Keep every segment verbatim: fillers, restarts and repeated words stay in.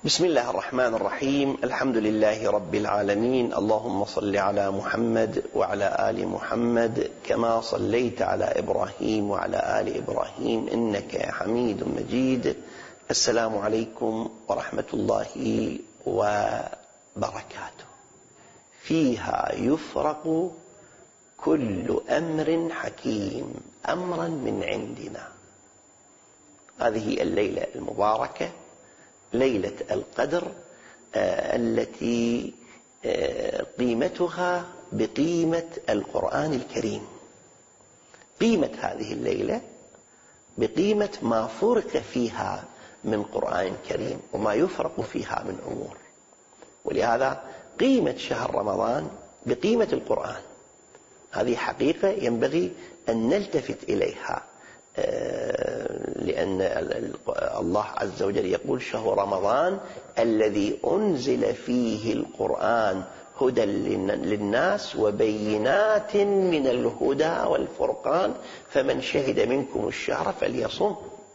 بسم الله الرحمن الرحيم. الحمد لله رب العالمين. اللهم صل على محمد وعلى آل محمد كما صليت على إبراهيم وعلى آل إبراهيم إنك حميد مجيد. السلام عليكم ورحمة الله وبركاته. فيها يفرق كل أمر حكيم أمرا من عندنا. هذه الليلة المباركة ليلة القدر التي قيمتها بقيمة القرآن الكريم. قيمة هذه الليلة بقيمة ما فرق فيها من قرآن كريم وما يفرق فيها من أمور. ولهذا قيمة شهر رمضان بقيمة القرآن. هذه حقيقة ينبغي أن نلتفت إليها، لأن الله عز وجل يقول: شهر رمضان الذي أنزل فيه القرآن هدى للناس وبينات من الهدى والفرقان فمن شهد منكم الشهر فليصم.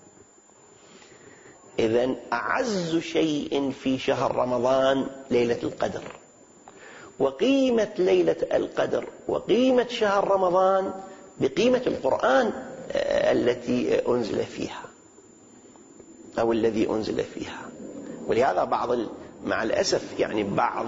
إذن أعز شيء في شهر رمضان ليلة القدر، وقيمة ليلة القدر وقيمة شهر رمضان بقيمة القرآن التي أنزل فيها أو الذي أنزل فيها. ولهذا بعض مع الأسف يعني بعض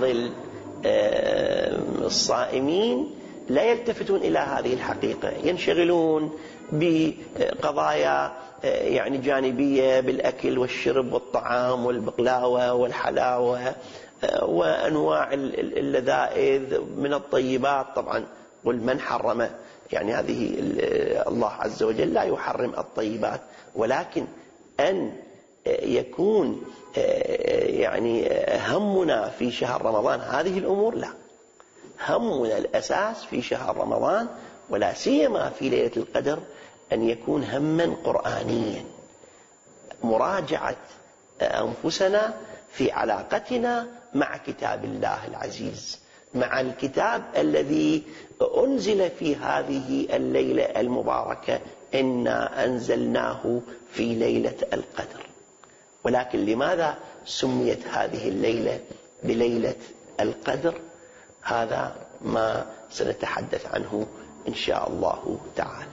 الصائمين لا يلتفتون إلى هذه الحقيقة، ينشغلون بقضايا يعني جانبية بالأكل والشرب والطعام والبقلاوة والحلاوة وأنواع اللذائذ من الطيبات. طبعا قل من حرم، يعني هذه الله عز وجل لا يحرم الطيبات، ولكن أن يكون يعني همنا في شهر رمضان هذه الأمور، لا. همنا الأساس في شهر رمضان ولا سيما في ليلة القدر أن يكون هما قرآنيا، مراجعة أنفسنا في علاقتنا مع كتاب الله العزيز، مع الكتاب الذي أنزل في هذه الليلة المباركة: إنا أنزلناه في ليلة القدر. ولكن لماذا سميت هذه الليلة بليلة القدر؟ هذا ما سنتحدث عنه إن شاء الله تعالى.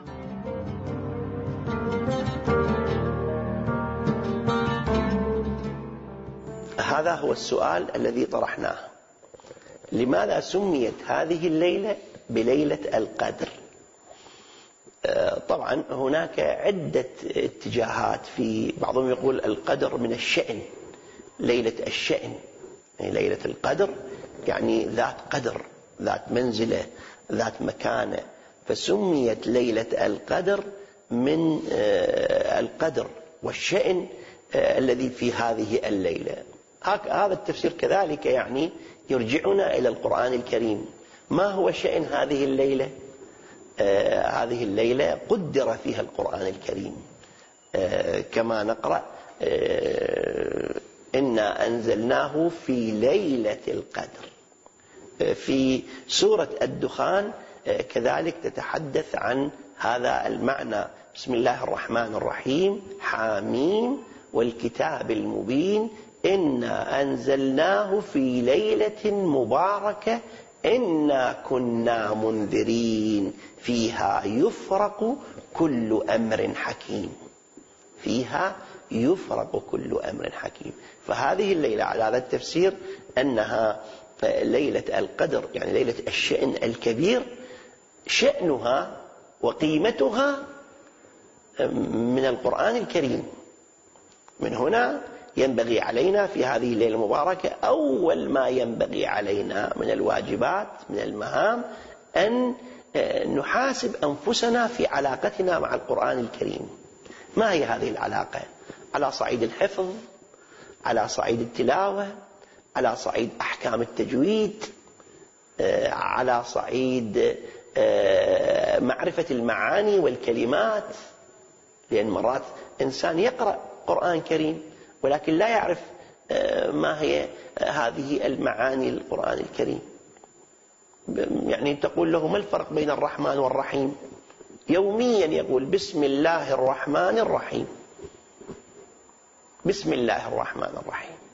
هذا هو السؤال الذي طرحناه: لماذا سميت هذه الليلة بليلة القدر؟ طبعا هناك عدة اتجاهات. في بعضهم يقول القدر من الشأن، ليلة الشأن، يعني ليلة القدر يعني ذات قدر، ذات منزلة، ذات مكانة، فسميت ليلة القدر من القدر والشأن الذي في هذه الليلة. هذا التفسير كذلك يعني يرجعنا إلى القرآن الكريم. ما هو شأن هذه الليلة؟ آه هذه الليلة قدر فيها القرآن الكريم، آه كما نقرأ: آه إنا أنزلناه في ليلة القدر. آه في سورة الدخان آه كذلك تتحدث عن هذا المعنى: بسم الله الرحمن الرحيم، حاميم والكتاب المبين، إنا أنزلناه في ليلة مباركة إنا كنا منذرين فيها يفرق كل أمر حكيم. فيها يفرق كل أمر حكيم. فهذه الليلة على هذا التفسير أنها ليلة القدر، يعني ليلة الشأن الكبير، شأنها وقيمتها من القرآن الكريم. من هنا ينبغي علينا في هذه الليلة المباركة أول ما ينبغي علينا من الواجبات، من المهام، أن نحاسب أنفسنا في علاقتنا مع القرآن الكريم. ما هي هذه العلاقة؟ على صعيد الحفظ، على صعيد التلاوة، على صعيد أحكام التجويد، على صعيد معرفة المعاني والكلمات. لأن مرات إنسان يقرأ قرآن كريم ولكن لا يعرف ما هي هذه المعاني القرآن الكريم. يعني تقول له: ما الفرق بين الرحمن والرحيم؟ يوميا يقول: بسم الله الرحمن الرحيم، بسم الله الرحمن الرحيم.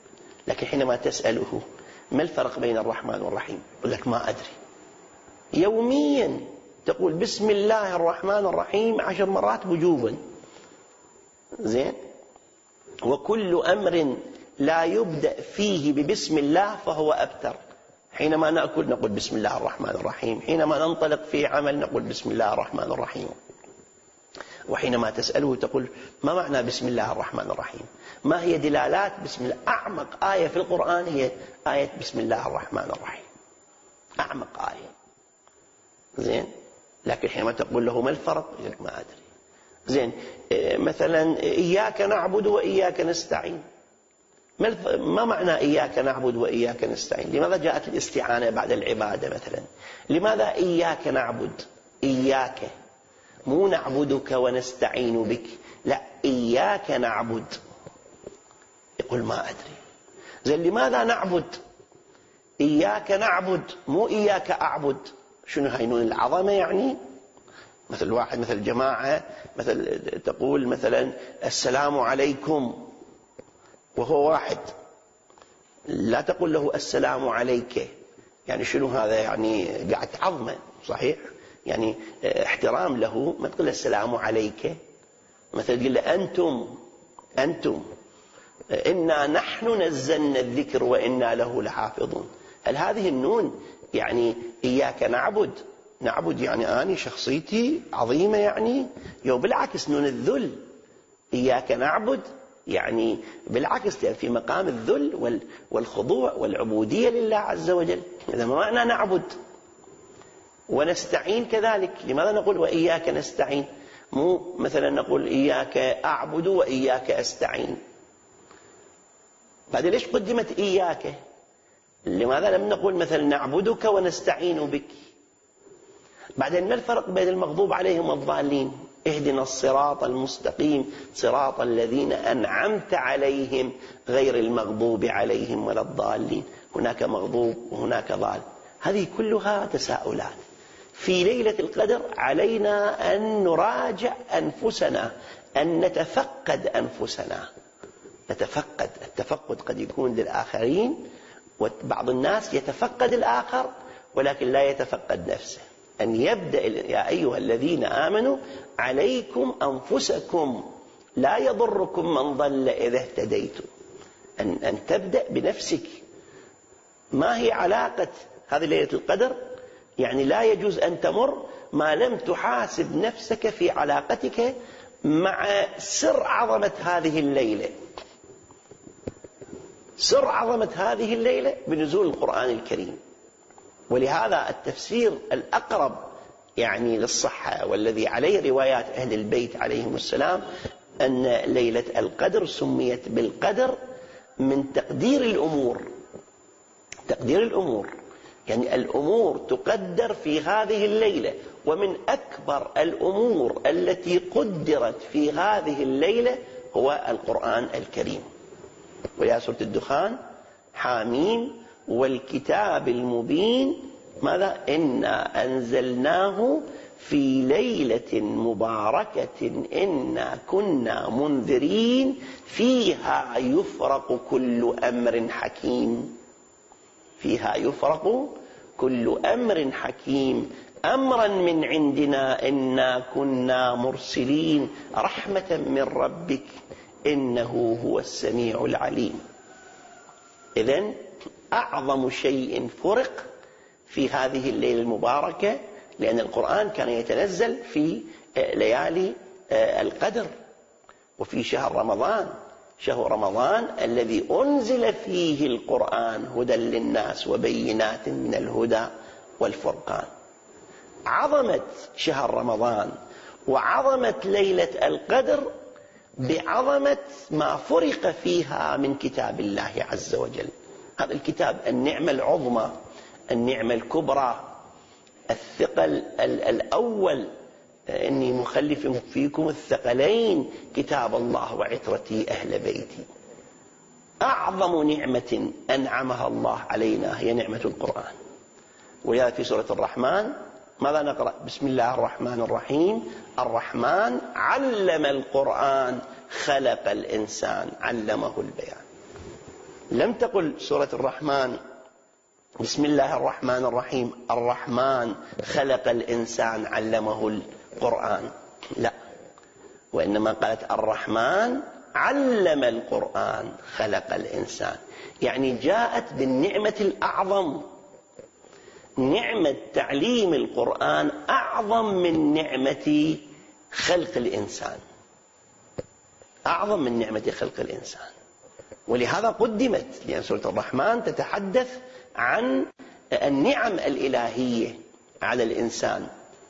لكن حينما تسأله ما الفرق بين الرحمن والرحيم يقول لك ما أدري. يوميا تقول بسم الله الرحمن الرحيم عشر مرات وجوبا، زين. وكل أمر لا يبدأ فيه ببسم الله فهو أبتر. حينما نأكل نقول بسم الله الرحمن الرحيم، حينما ننطلق في عمل نقول بسم الله الرحمن الرحيم. وحينما تسأله تقول ما معنى بسم الله الرحمن الرحيم؟ ما هي دلالات بسم الله؟ أعمق آية في القرآن هي آية بسم الله الرحمن الرحيم، أعمق آية، زين. لكن حينما تقول له ما الفرق يقول لك ما أدري. زين، مثلا إياك نعبد وإياك نستعين، ما معنى إياك نعبد وإياك نستعين؟ لماذا جاءت الاستعانة بعد العبادة مثلا؟ لماذا إياك نعبد؟ إياك، مو نعبدك ونستعين بك، لا، إياك نعبد. يقول ما أدري. زين، لماذا نعبد؟ إياك نعبد مو إياك أعبد. شنو هاي نون العظمة يعني؟ مثل واحد مثل جماعة مثل تقول مثلا السلام عليكم وهو واحد، لا تقول له السلام عليك، يعني شنو هذا؟ يعني قاعد عظمة، صحيح؟ يعني احترام له. ما تقول السلام عليك، مثل تقول له أنتم أنتم إنا نحن نزلنا الذكر وإنا له لحافظون. هل هذه النون يعني إياك نعبد؟ نعبد يعني أنا شخصيتي عظيمة يعني؟ يو بالعكس، نون الذل. إياك نعبد يعني بالعكس في مقام الذل والخضوع والعبودية لله عز وجل. إذا ما معنى نعبد؟ ونستعين كذلك. لماذا نقول وإياك نستعين؟ مو مثلا نقول إياك أعبد وإياك أستعين. بعد ليش قدمت إياك؟ لماذا لم نقول مثلا نعبدك ونستعين بك؟ بعدين ما الفرق بين المغضوب عليهم والضالين؟ اهدنا الصراط المستقيم صراط الذين أنعمت عليهم غير المغضوب عليهم ولا الضالين. هناك مغضوب وهناك ضال. هذه كلها تساؤلات. في ليلة القدر علينا أن نراجع أنفسنا، أن نتفقد أنفسنا، نتفقد. التفقد قد يكون للآخرين، وبعض الناس يتفقد الآخر ولكن لا يتفقد نفسه. أن يبدأ يا أيها الذين آمنوا عليكم أنفسكم لا يضركم من ضل إذا اهتديتم. أن, أن تبدأ بنفسك. ما هي علاقة هذه ليلة القدر؟ يعني لا يجوز أن تمر ما لم تحاسب نفسك في علاقتك مع سر عظمة هذه الليلة. سر عظمة هذه الليلة بنزول القرآن الكريم. ولهذا التفسير الأقرب يعني للصحة والذي عليه روايات أهل البيت عليهم السلام أن ليلة القدر سميت بالقدر من تقدير الأمور. تقدير الأمور يعني الأمور تقدر في هذه الليلة. ومن أكبر الأمور التي قدرت في هذه الليلة هو القرآن الكريم. ويا سورة الدخان حاميم والكتاب المبين، ماذا؟ إنا أنزلناه في ليلة مباركة إنا كنا منذرين فيها يفرق كل أمر حكيم. فيها يفرق كل أمر حكيم أمرا من عندنا إنا كنا مرسلين رحمة من ربك إنه هو السميع العليم. إذن أعظم شيء فرق في هذه الليلة المباركة، لأن القرآن كان يتنزل في ليالي القدر وفي شهر رمضان. شهر رمضان الذي أنزل فيه القرآن هدى للناس وبينات من الهدى والفرقان. عظمة شهر رمضان وعظمة ليلة القدر بعظمة ما فرق فيها من كتاب الله عز وجل. هذا الكتاب النعمة العظمى، النعمة الكبرى، الثقل الأول. إني مخلف فيكم الثقلين كتاب الله وعترتي أهل بيتي. أعظم نعمة أنعمها الله علينا هي نعمة القرآن. ولهذا في سورة الرحمن ماذا نقرأ؟ بسم الله الرحمن الرحيم. الرحمن علم القرآن خلق الإنسان علمه البيان. لم تقل سورة الرحمن بسم الله الرحمن الرحيم الرحمن خلق الإنسان علمه القرآن، لا، وإنما قالت الرحمن علم القرآن خلق الإنسان، يعني جاءت بالنعمة الأعظم. نعمة تعليم القرآن أعظم من نعمة خلق الإنسان، أعظم من نعمة خلق الإنسان، ولهذا قدمت، لأن سورة الرحمن تتحدث عن النعم الإلهية على الإنسان.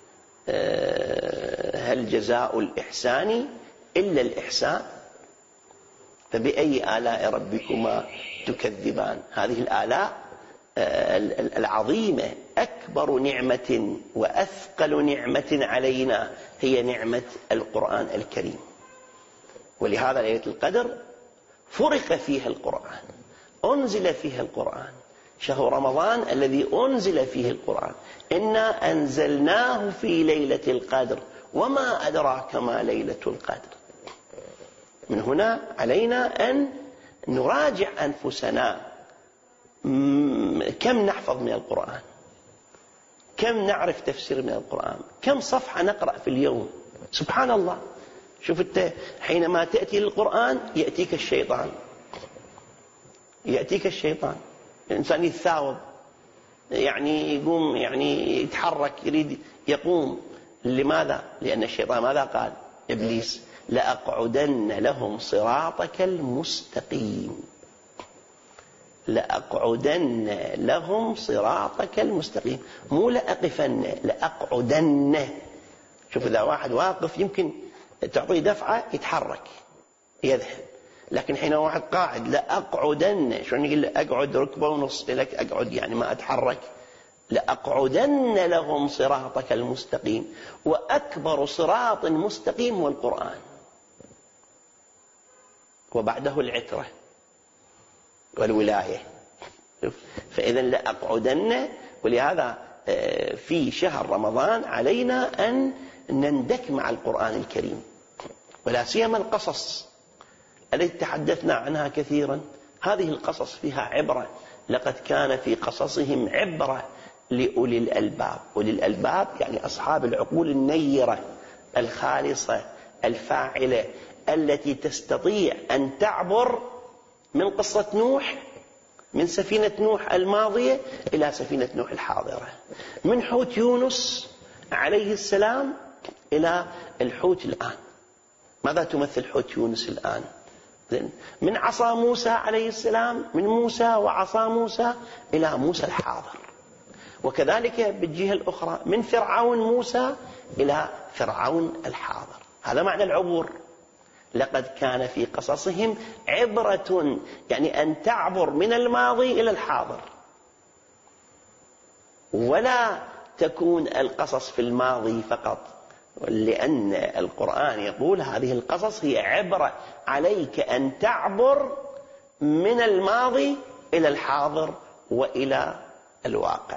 هل جزاء الإحسان إلا الإحسان؟ فبأي آلاء ربكما تكذبان؟ هذه الآلاء العظيمة أكبر نعمة وأثقل نعمة علينا هي نعمة القرآن الكريم. ولهذا ليلة القدر فرق فيها القرآن، أنزل فيها القرآن، شهر رمضان الذي أنزل فيه القرآن. إنا أنزلناه في ليلة القدر وما أدراك ما ليلة القدر. من هنا علينا أن نراجع أنفسنا، كم نحفظ من القرآن، كم نعرف تفسير من القرآن، كم صفحة نقرأ في اليوم. سبحان الله، شوف أنت حينما تأتي للقرآن يأتيك الشيطان، يأتيك الشيطان، الإنسان يتثاوب، يعني يقوم، يعني يتحرك، يريد يقوم. لماذا؟ لأن الشيطان ماذا قال؟ إبليس لأقعدن لهم صراطك المستقيم، لأقعدن لهم صراطك المستقيم، مو لأقفن، لأقعدن. شوف إذا واحد واقف يمكن تعطيه دفعة يتحرك يذهب، لكن حين واحد قاعد لأقعدن، شلون يقول أقعد ركبة ونص لك أقعد يعني ما أتحرك. لأقعدن لهم صراطك المستقيم، وأكبر صراط مستقيم هو القرآن، وبعده العترة والولاية. فإذا لأقعدن. ولهذا في شهر رمضان علينا أن نندك مع القرآن الكريم، ولا سيما القصص التي تحدثنا عنها كثيرا. هذه القصص فيها عبرة، لقد كان في قصصهم عبرة لأولي الألباب. أولي الألباب يعني أصحاب العقول النيرة الخالصة الفاعلة، التي تستطيع أن تعبر من قصة نوح، من سفينة نوح الماضية إلى سفينة نوح الحاضرة، من حوت يونس عليه السلام إلى الحوت الآن. ماذا تمثل حوت يونس الآن؟ من عصا موسى عليه السلام، من موسى وعصا موسى إلى موسى الحاضر. وكذلك بالجهة الأخرى من فرعون موسى إلى فرعون الحاضر. هذا معنى العبور. لقد كان في قصصهم عبرة، يعني أن تعبر من الماضي إلى الحاضر، ولا تكون القصص في الماضي فقط، لأن القرآن يقول هذه القصص هي عبرة عليك أن تعبر من الماضي إلى الحاضر وإلى الواقع.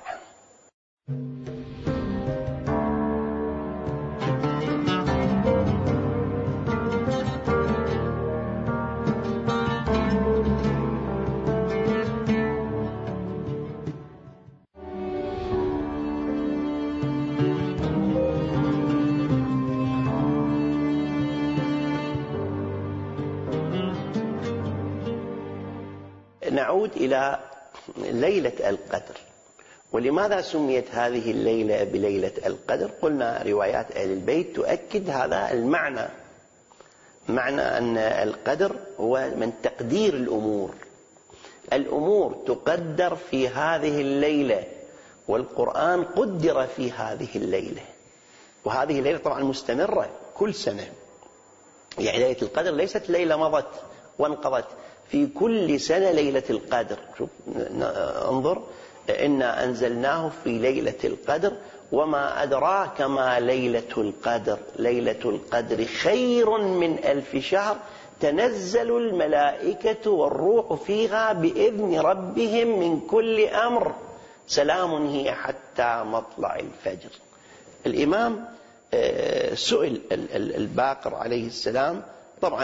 نعود إلى ليلة القدر. ولماذا سميت هذه الليلة بليلة القدر؟ قلنا روايات أهل البيت تؤكد هذا المعنى، معنى أن القدر هو من تقدير الأمور. الأمور تقدر في هذه الليلة، والقرآن قدر في هذه الليلة، وهذه الليلة طبعا مستمرة كل سنة. يعني ليلة القدر ليست ليلة مضت وانقضت، في كل سنة ليلة القدر. شوف انظر، إنا أنزلناه في ليلة القدر وما أدراك ما ليلة القدر، ليلة القدر خير من ألف شهر، تنزل الملائكة والروح فيها بإذن ربهم من كل أمر، سلام هي حتى مطلع الفجر. الإمام سئل الباقر عليه السلام، طبعا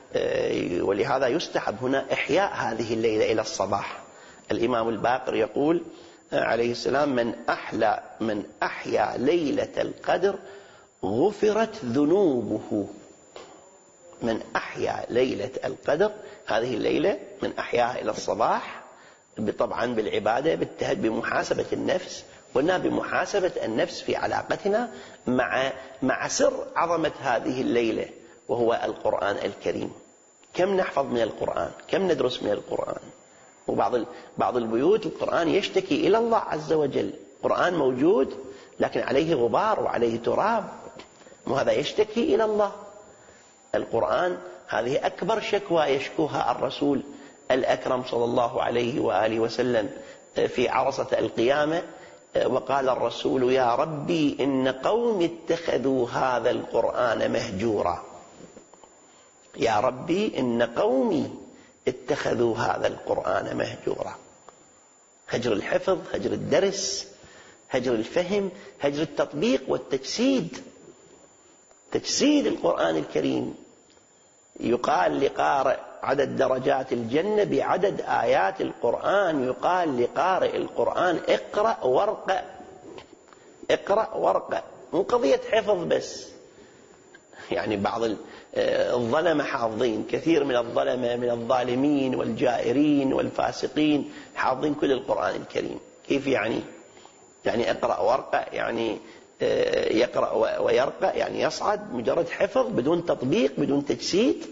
ولهذا يستحب هنا إحياء هذه الليلة إلى الصباح. الإمام الباقر يقول عليه السلام: من أحلى من أحيا ليلة القدر غفرت ذنوبه. من أحيا ليلة القدر، هذه الليلة من أحياها إلى الصباح، طبعا بالعبادة، بالتهد، بمحاسبة النفس، قلنا بمحاسبة النفس في علاقتنا مع مع سر عظمة هذه الليلة وهو القرآن الكريم. كم نحفظ من القرآن، كم ندرس من القرآن. وبعض بعض البيوت القرآن يشتكي إلى الله عز وجل، القرآن موجود لكن عليه غبار وعليه تراب، وهذا يشتكي إلى الله. القرآن هذه أكبر شكوى يشكوها الرسول الأكرم صلى الله عليه وآله وسلم في عرصة القيامة، وقال الرسول: يا ربي إن قوم اتخذوا هذا القرآن مهجورا. يا ربي إن قومي اتخذوا هذا القرآن مهجورا. هجر الحفظ، هجر الدرس، هجر الفهم، هجر التطبيق والتجسيد. تجسيد القرآن الكريم. يقال لقارئ عدد درجات الجنة بعدد آيات القرآن. يقال لقارئ القرآن: اقرأ وارقى، اقرأ وارقى، مو قضية حفظ بس. يعني بعض الظلمة حافظين، كثير من الظلمة من الظالمين والجائرين والفاسقين حافظين كل القرآن الكريم. كيف يعني؟ يعني اقرأ وارقى، يعني يقرأ ويرقى، يعني يصعد، مجرد حفظ بدون تطبيق بدون تجسيد.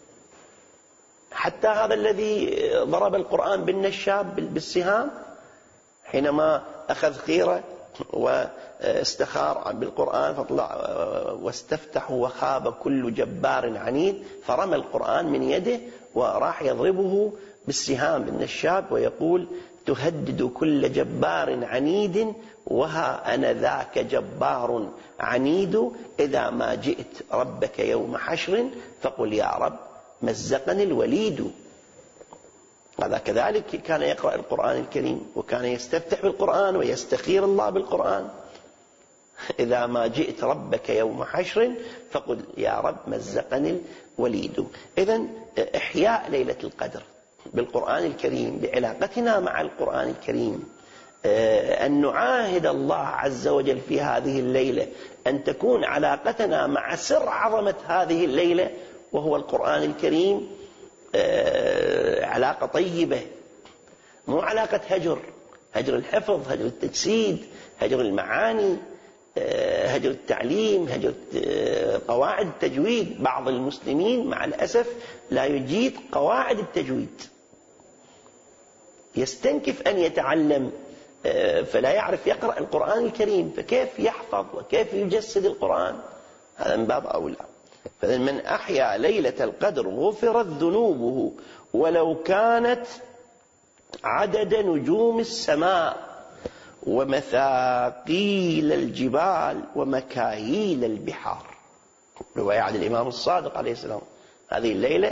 حتى هذا الذي ضرب القرآن بالنشاب بالسهام حينما أخذ خيرة واستخار بالقرآن فطلع واستفتح وخاب كل جبار عنيد، فرمى القرآن من يده وراح يضربه بالسهام بالنشاب ويقول: تهدد كل جبار عنيد وها أنا ذاك جبار عنيد، إذا ما جئت ربك يوم حشر فقل يا رب مزقني الوليد. هذا كذلك كان يقرأ القرآن الكريم وكان يستفتح بالقرآن ويستخير الله بالقرآن: إذا ما جئت ربك يوم حشر فقل يا رب مزقني الوليد. إذن إحياء ليلة القدر بالقرآن الكريم، بعلاقتنا مع القرآن الكريم، أن نعاهد الله عز وجل في هذه الليلة أن تكون علاقتنا مع سر عظمة هذه الليلة وهو القرآن الكريم علاقة طيبة، مو علاقة هجر، هجر الحفظ، هجر التجسيد، هجر المعاني، هجر التعليم، هجر قواعد التجويد. بعض المسلمين مع الأسف لا يجيد قواعد التجويد، يستنكف أن يتعلم فلا يعرف يقرأ القرآن الكريم، فكيف يحفظ وكيف يجسد القرآن؟ هذا من باب أولى. فمن أحيا ليلة القدر غفرت ذنوبه ولو كانت عدد نجوم السماء ومثاقيل الجبال ومكاييل البحار. رواية عن الإمام الصادق عليه السلام. هذه الليلة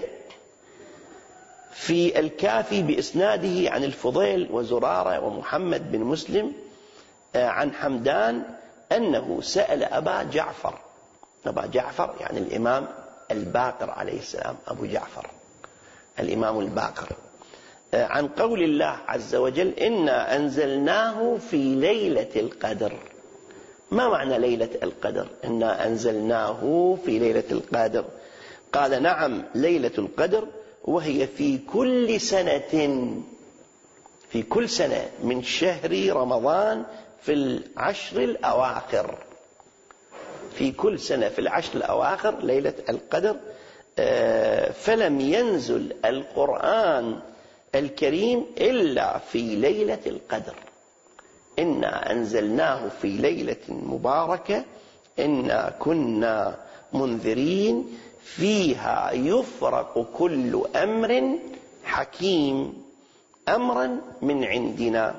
في الكافي بإسناده عن الفضيل وزرارة ومحمد بن مسلم عن حمدان أنه سأل أبا جعفر، أبا جعفر يعني الإمام الباقر عليه السلام، أبو جعفر الإمام الباقر، عن قول الله عز وجل: إنا أنزلناه في ليلة القدر. ما معنى ليلة القدر؟ إنا أنزلناه في ليلة القدر. قال: نعم، ليلة القدر وهي في كل سنة، في كل سنة من شهر رمضان في العشر الأواخر، في كل سنة في العشر الأواخر ليلة القدر. فلم ينزل القرآن الكريم إلا في ليلة القدر. إنا أنزلناه في ليلة مباركة إنا كنا منذرين فيها يفرق كل أمر حكيم أمرا من عندنا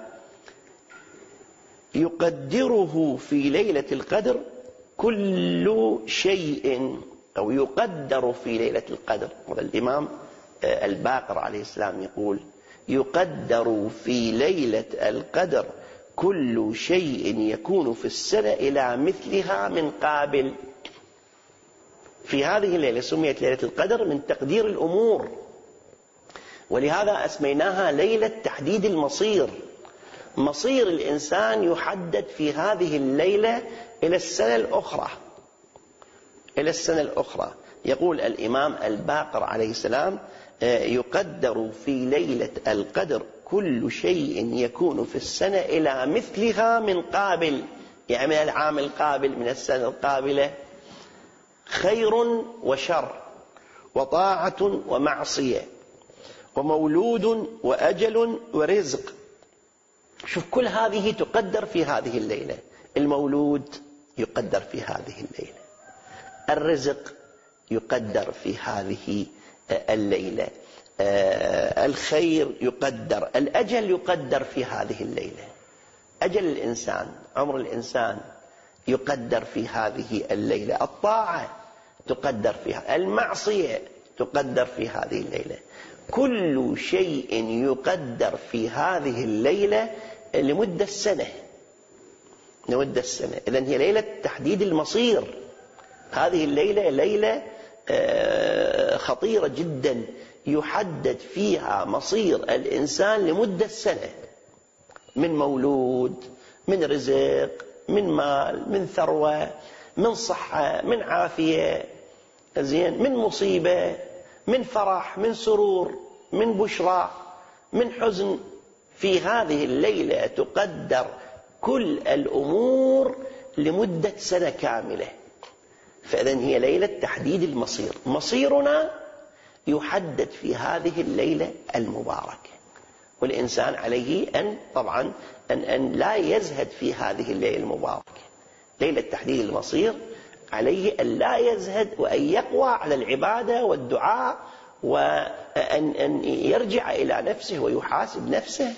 يقدره في ليلة القدر كل شيء، أو يقدر في ليلة القدر. والإمام الباقر عليه السلام يقول: يقدر في ليلة القدر كل شيء يكون في السنة إلى مثلها من قابل. في هذه الليلة سميت ليلة القدر من تقدير الأمور، ولهذا أسميناها ليلة تحديد المصير. مصير الإنسان يحدد في هذه الليلة إلى السنة الأخرى إلى السنة الأخرى. يقول الإمام الباقر عليه السلام: يقدر في ليلة القدر كل شيء يكون في السنة إلى مثلها من قابل، يعني من العام القابل، من السنة القابلة، خير وشر، وطاعة ومعصية، ومولود وأجل ورزق. شوف، كل هذه تقدر في هذه الليلة. المولود يقدر في هذه الليلة، الرزق يقدر في هذه الليلة، الخير يقدر، الأجل يقدر في هذه الليلة. أجل الإنسان، عمر الإنسان يقدر في هذه الليلة، الطاعة تقدر فيها، المعصية تقدر في هذه الليلة. كل شيء يقدر في هذه الليلة لمدة السنة لمدة السنة. إذن هي ليلة تحديد المصير. هذه الليلة ليلة خطيرة جدا، يحدد فيها مصير الإنسان لمدة السنة، من مولود، من رزق، من مال، من ثروة، من صحة، من عافية، زين، من مصيبة، من فرح، من سرور، من بشرى، من حزن. في هذه الليلة تقدر كل الأمور لمدة سنة كاملة. فإذن هي ليلة تحديد المصير. مصيرنا يحدد في هذه الليلة المباركة، والإنسان عليه أن طبعا أن, أن لا يزهد في هذه الليلة المباركة، ليلة تحديد المصير. عليه أن لا يزهد، وأن يقوى على العبادة والدعاء، وأن أن يرجع إلى نفسه ويحاسب نفسه.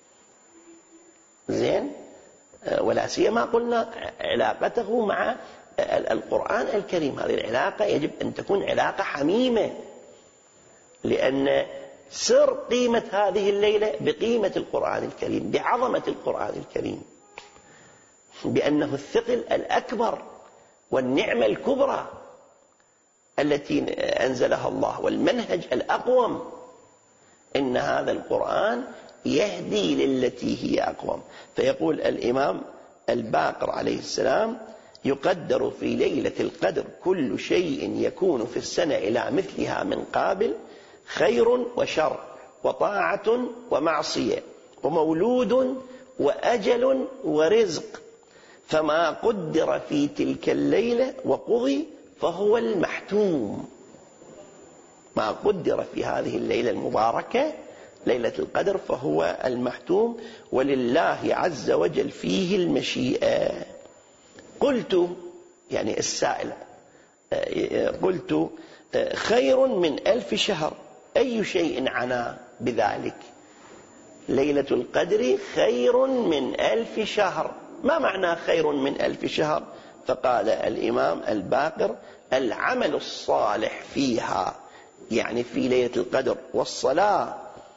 زين، ولا سيما قلنا علاقته مع القرآن الكريم. هذه العلاقة يجب أن تكون علاقة حميمة، لأن سر قيمة هذه الليلة بقيمة القرآن الكريم، بعظمة القرآن الكريم، بأنه الثقل الأكبر والنعمة الكبرى التي أنزلها الله، والمنهج الأقوم. إن هذا القرآن يهدي للتي هي أقوم. فيقول الإمام الباقر عليه السلام: يقدر في ليلة القدر كل شيء يكون في السنة إلى مثلها من قابل، خير وشر، وطاعة ومعصية، ومولود وأجل ورزق. فما قدر في تلك الليلة وقضي فهو المحتوم. ما قدر في هذه الليلة المباركة ليلة القدر فهو المحتوم، ولله عز وجل فيه المشيئة. قلت، يعني السائل، قلت: خير من ألف شهر، أي شيء عنا بذلك؟ ليلة القدر خير من ألف شهر. ما معنى خير من ألف شهر؟ فقال الإمام الباقر: العمل الصالح فيها، يعني في ليلة القدر، والصلاة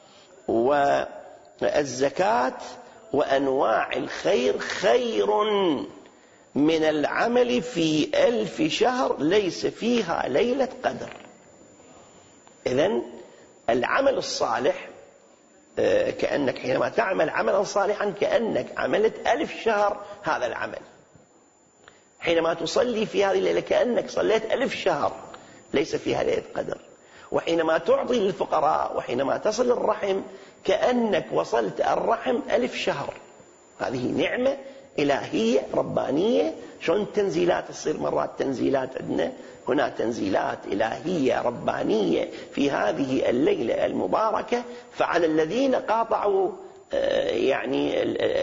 والزكاة وأنواع الخير، خير من العمل في ألف شهر ليس فيها ليلة قدر. إذن العمل الصالح، كأنك حينما تعمل عملا صالحا كأنك عملت ألف شهر هذا العمل. حينما تصلي في هذه الليلة كأنك صليت ألف شهر ليس فيها ليلة قدر. وحينما تعطي للفقراء، وحينما تصل الرحم، كأنك وصلت الرحم ألف شهر. هذه نعمة إلهية ربانية. شلون التنزيلات تصير مرات تنزيلات عندنا، هنا تنزيلات إلهية ربانية في هذه الليلة المباركة. فعلى الذين قاطعوا يعني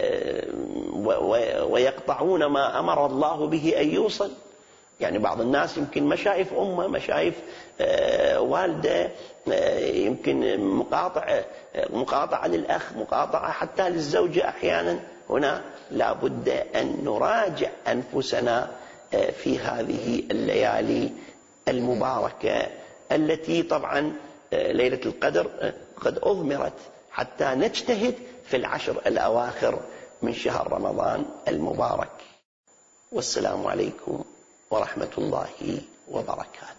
ويقطعون ما أمر الله به أن يوصل، يعني بعض الناس يمكن ما شايف أمه، ما شايف والده، يمكن مقاطعة مقاطعة للأخ، مقاطعة حتى للزوجة أحيانا. هنا لا بد أن نراجع أنفسنا في هذه الليالي المباركة التي طبعا ليلة القدر قد أضمرت حتى نجتهد في العشر الأواخر من شهر رمضان المبارك. والسلام عليكم ورحمة الله وبركاته.